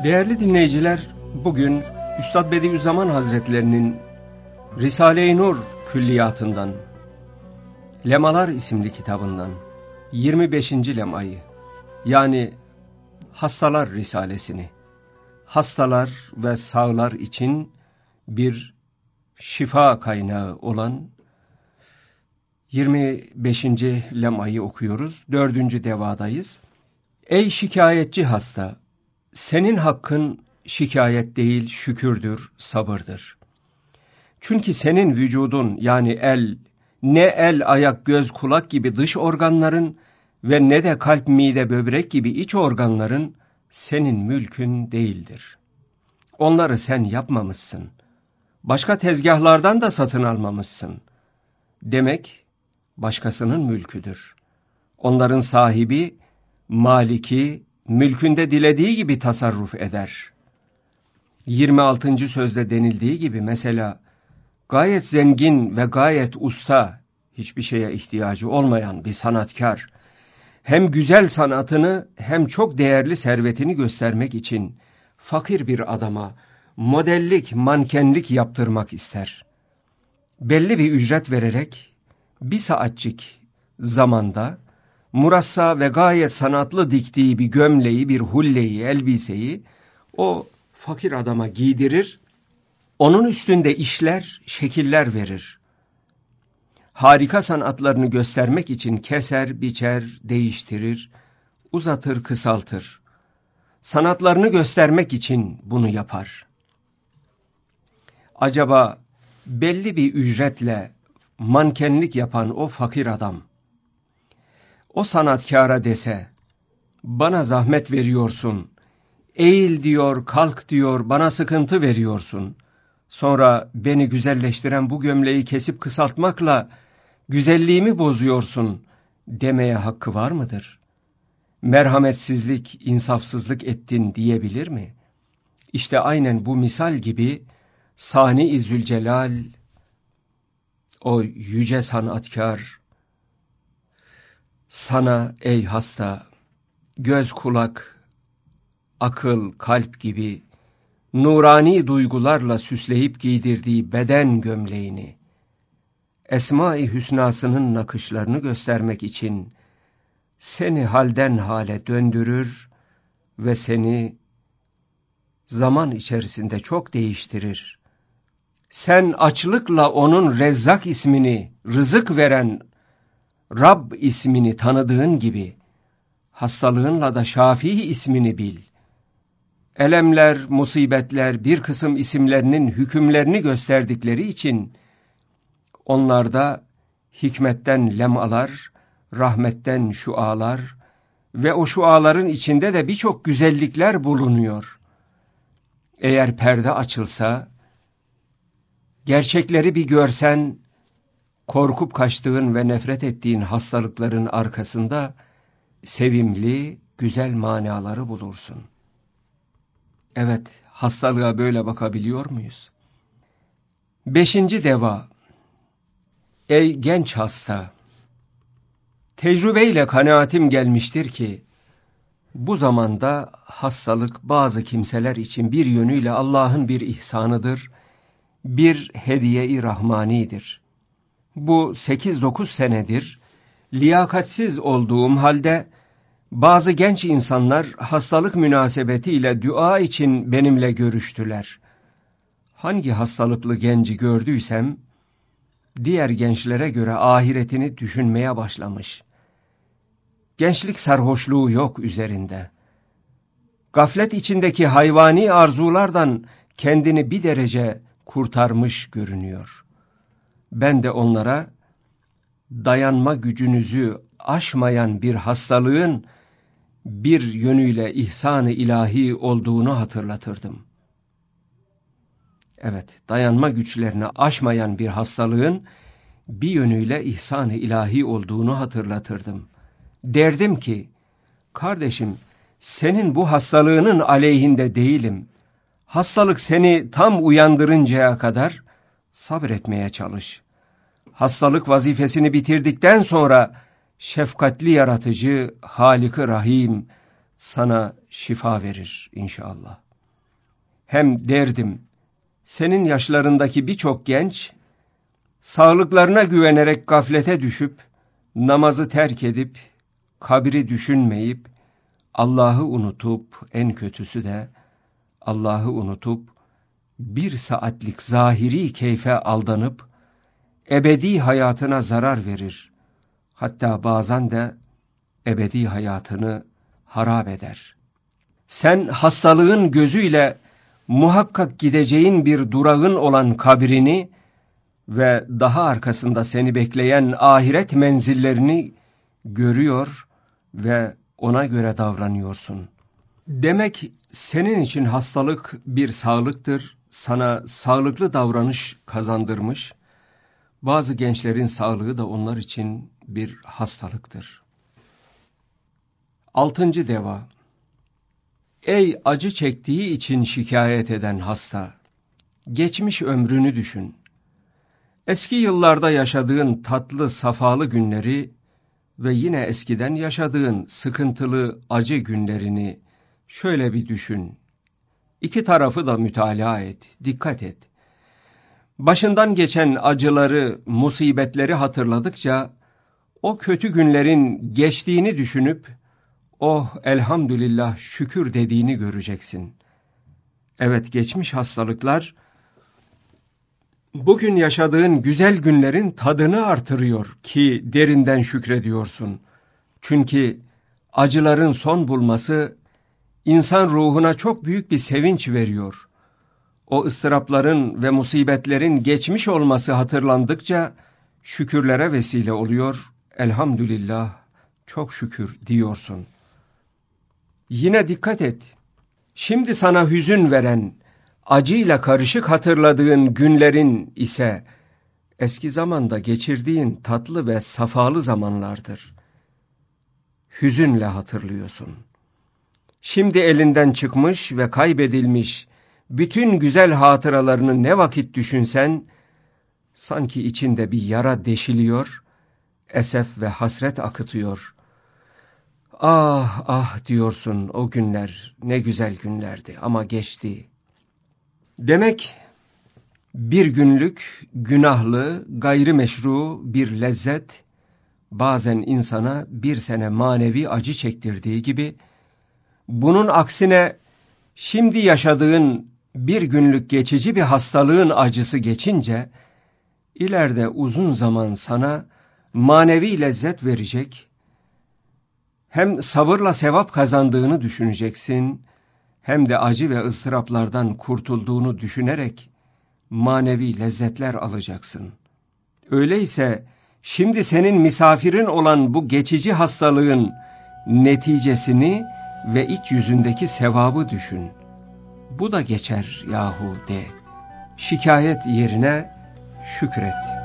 Değerli dinleyiciler, bugün Üstad Bediüzzaman Hazretlerinin Risale-i Nur külliyatından, Lemalar isimli kitabından 25. lemayı, yani Hastalar Risalesini, hastalar ve sağlar için bir şifa kaynağı olan 25. lemayı okuyoruz. 4. devadayız. Ey şikayetçi hasta! Senin hakkın şikayet değil, şükürdür, sabırdır. Çünkü senin vücudun, yani ne el, ayak, göz, kulak gibi dış organların ve ne de kalp, mide, böbrek gibi iç organların senin mülkün değildir. Onları sen yapmamışsın. Başka tezgahlardan da satın almamışsın. Demek başkasının mülküdür. Onların sahibi, maliki, mülkünde dilediği gibi tasarruf eder. 26. sözde denildiği gibi mesela gayet zengin ve gayet usta, hiçbir şeye ihtiyacı olmayan bir sanatkar, hem güzel sanatını hem çok değerli servetini göstermek için fakir bir adama modellik, mankenlik yaptırmak ister. Belli bir ücret vererek bir saatçik zamanda murassa ve gayet sanatlı diktiği bir gömleği, bir hulleyi, elbiseyi o fakir adama giydirir, onun üstünde işler, şekiller verir. Harika sanatlarını göstermek için keser, biçer, değiştirir, uzatır, kısaltır. Sanatlarını göstermek için bunu yapar. Acaba belli bir ücretle mankenlik yapan o fakir adam, o sanatkara dese, bana zahmet veriyorsun, eğil diyor, kalk diyor, bana sıkıntı veriyorsun, sonra beni güzelleştiren bu gömleği kesip kısaltmakla güzelliğimi bozuyorsun demeye hakkı var mıdır? Merhametsizlik, insafsızlık ettin diyebilir mi? İşte aynen bu misal gibi Sani-i Zülcelal, o yüce sanatkar, sana ey hasta, göz, kulak, akıl, kalp gibi nurani duygularla süsleyip giydirdiği beden gömleğini, Esma-i Hüsnasının nakışlarını göstermek için seni halden hale döndürür ve seni zaman içerisinde çok değiştirir. Sen açlıkla onun Rezzak ismini, rızık veren Rab ismini tanıdığın gibi, hastalığınla da Şafii ismini bil. Elemler, musibetler bir kısım isimlerinin hükümlerini gösterdikleri için, onlarda hikmetten lemalar, rahmetten şualar ve o şuaların içinde de birçok güzellikler bulunuyor. Eğer perde açılsa, gerçekleri bir görsen, korkup kaçtığın ve nefret ettiğin hastalıkların arkasında sevimli, güzel manaları bulursun. Evet, hastalığa böyle bakabiliyor muyuz? 5. deva. Ey genç hasta! Tecrübeyle kanaatim gelmiştir ki, bu zamanda hastalık bazı kimseler için bir yönüyle Allah'ın bir ihsanıdır, bir hediye-i rahmanidir. Bu 8-9 senedir liyakatsiz olduğum halde bazı genç insanlar hastalık münasebetiyle dua için benimle görüştüler. Hangi hastalıklı genci gördüysem, diğer gençlere göre ahiretini düşünmeye başlamış. Gençlik sarhoşluğu yok üzerinde. Gaflet içindeki hayvani arzulardan kendini bir derece kurtarmış görünüyor. Ben de onlara dayanma gücünüzü aşmayan bir hastalığın bir yönüyle ihsan-ı ilahi olduğunu hatırlatırdım. Evet, dayanma güçlerini aşmayan bir hastalığın bir yönüyle ihsan-ı ilahi olduğunu hatırlatırdım. Derdim ki, kardeşim, senin bu hastalığının aleyhinde değilim. Hastalık seni tam uyandırıncaya kadar sabretmeye çalış. Hastalık vazifesini bitirdikten sonra şefkatli yaratıcı, Halik-i Rahim sana şifa verir inşallah. hem derdim, senin yaşlarındaki birçok genç, sağlıklarına güvenerek gaflete düşüp, namazı terk edip, kabri düşünmeyip, Allah'ı unutup, en kötüsü de Allah'ı unutup, bir saatlik zahiri keyfe aldanıp, ebedi hayatına zarar verir. Hatta bazen de ebedi hayatını harap eder. Sen hastalığın gözüyle muhakkak gideceğin bir durağın olan kabrini ve daha arkasında seni bekleyen ahiret menzillerini görüyor ve ona göre davranıyorsun. Demek senin için hastalık bir sağlıktır, sana sağlıklı davranış kazandırmış. Bazı gençlerin sağlığı da onlar için bir hastalıktır. 6. deva. Ey acı çektiği için şikayet eden hasta! Geçmiş ömrünü düşün. Eski yıllarda yaşadığın tatlı, safalı günleri ve yine eskiden yaşadığın sıkıntılı, acı günlerini şöyle bir düşün. İki tarafı da mütalaa et, dikkat et. Başından geçen acıları, musibetleri hatırladıkça, o kötü günlerin geçtiğini düşünüp, oh elhamdülillah şükür dediğini göreceksin. Evet, geçmiş hastalıklar, bugün yaşadığın güzel günlerin tadını artırıyor ki derinden şükrediyorsun. Çünkü acıların son bulması, insan ruhuna çok büyük bir sevinç veriyor. O ıstırapların ve musibetlerin geçmiş olması hatırlandıkça şükürlere vesile oluyor. Elhamdülillah, çok şükür diyorsun. Yine dikkat et. Şimdi sana hüzün veren, acıyla karışık hatırladığın günlerin ise eski zamanda geçirdiğin tatlı ve safalı zamanlardır. Hüzünle hatırlıyorsun. Şimdi elinden çıkmış ve kaybedilmiş bütün güzel hatıralarını ne vakit düşünsen, sanki içinde bir yara deşiliyor, esef ve hasret akıtıyor. Ah ah diyorsun, o günler ne güzel günlerdi ama geçti. Demek bir günlük günahlı, gayrimeşru bir lezzet, bazen insana bir sene manevi acı çektirdiği gibi, bunun aksine şimdi yaşadığın bir günlük geçici bir hastalığın acısı geçince, ileride uzun zaman sana manevi lezzet verecek, hem sabırla sevap kazandığını düşüneceksin, hem de acı ve ıstıraplardan kurtulduğunu düşünerek manevi lezzetler alacaksın. Öyleyse şimdi senin misafirin olan bu geçici hastalığın neticesini ve iç yüzündeki sevabı düşün. Bu da geçer yahu de. Şikayet yerine şükret.